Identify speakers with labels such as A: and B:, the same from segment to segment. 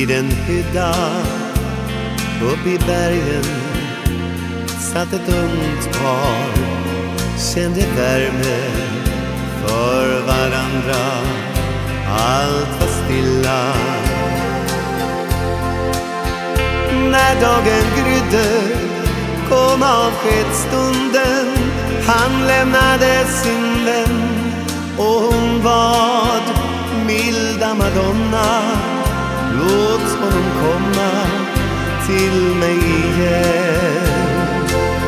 A: Vid en hydda upp i bergen satt ett ungt par, kände värme för varandra. Allt var stilla. När dagen grydde kom avskedsstunden. Han lämnade sin vän och hon bad: milda Madonna, låt honom komma till mig igen.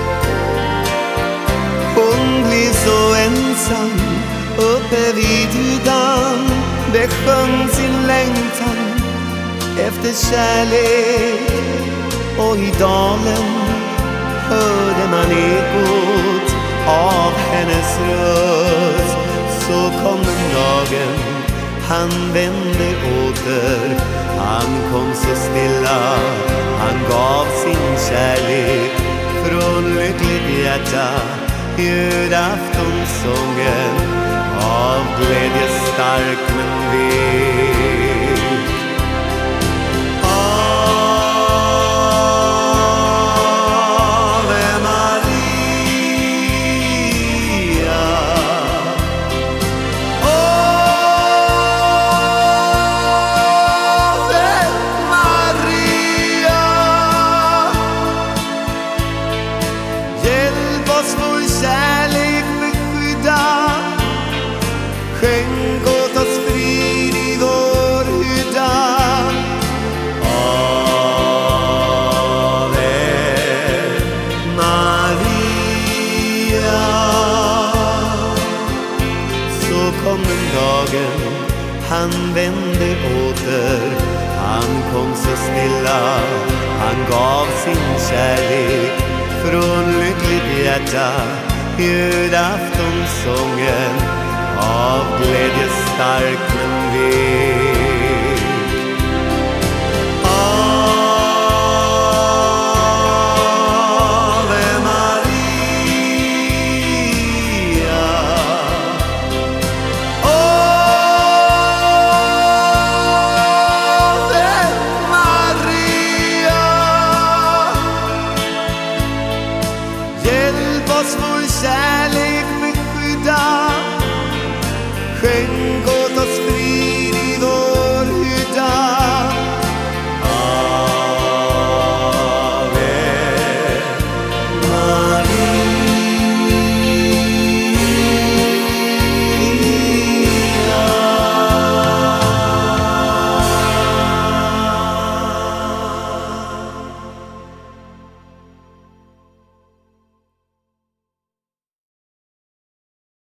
A: Hon blev så ensam uppe vid hyddan, besjöng sin längtan efter kärlek. Och i dalen hörde man ekot av hennes röst. Så kom den dagen han vände åter. Han kom så stilla, han gav sin kärlek från lyckligt hjärta. Judaftonsången av glädje stark men vek. Ave Maria, Ave Maria, hjälp oss vår kärlek beskydda. Skänk åt oss frid i vår hydda. Ave Maria. Så kom den dagen han vände åter. Han kom så stilla, han gav sin kärlek från lyckligt hjärta. Judaftonsången av glädje stark men vek.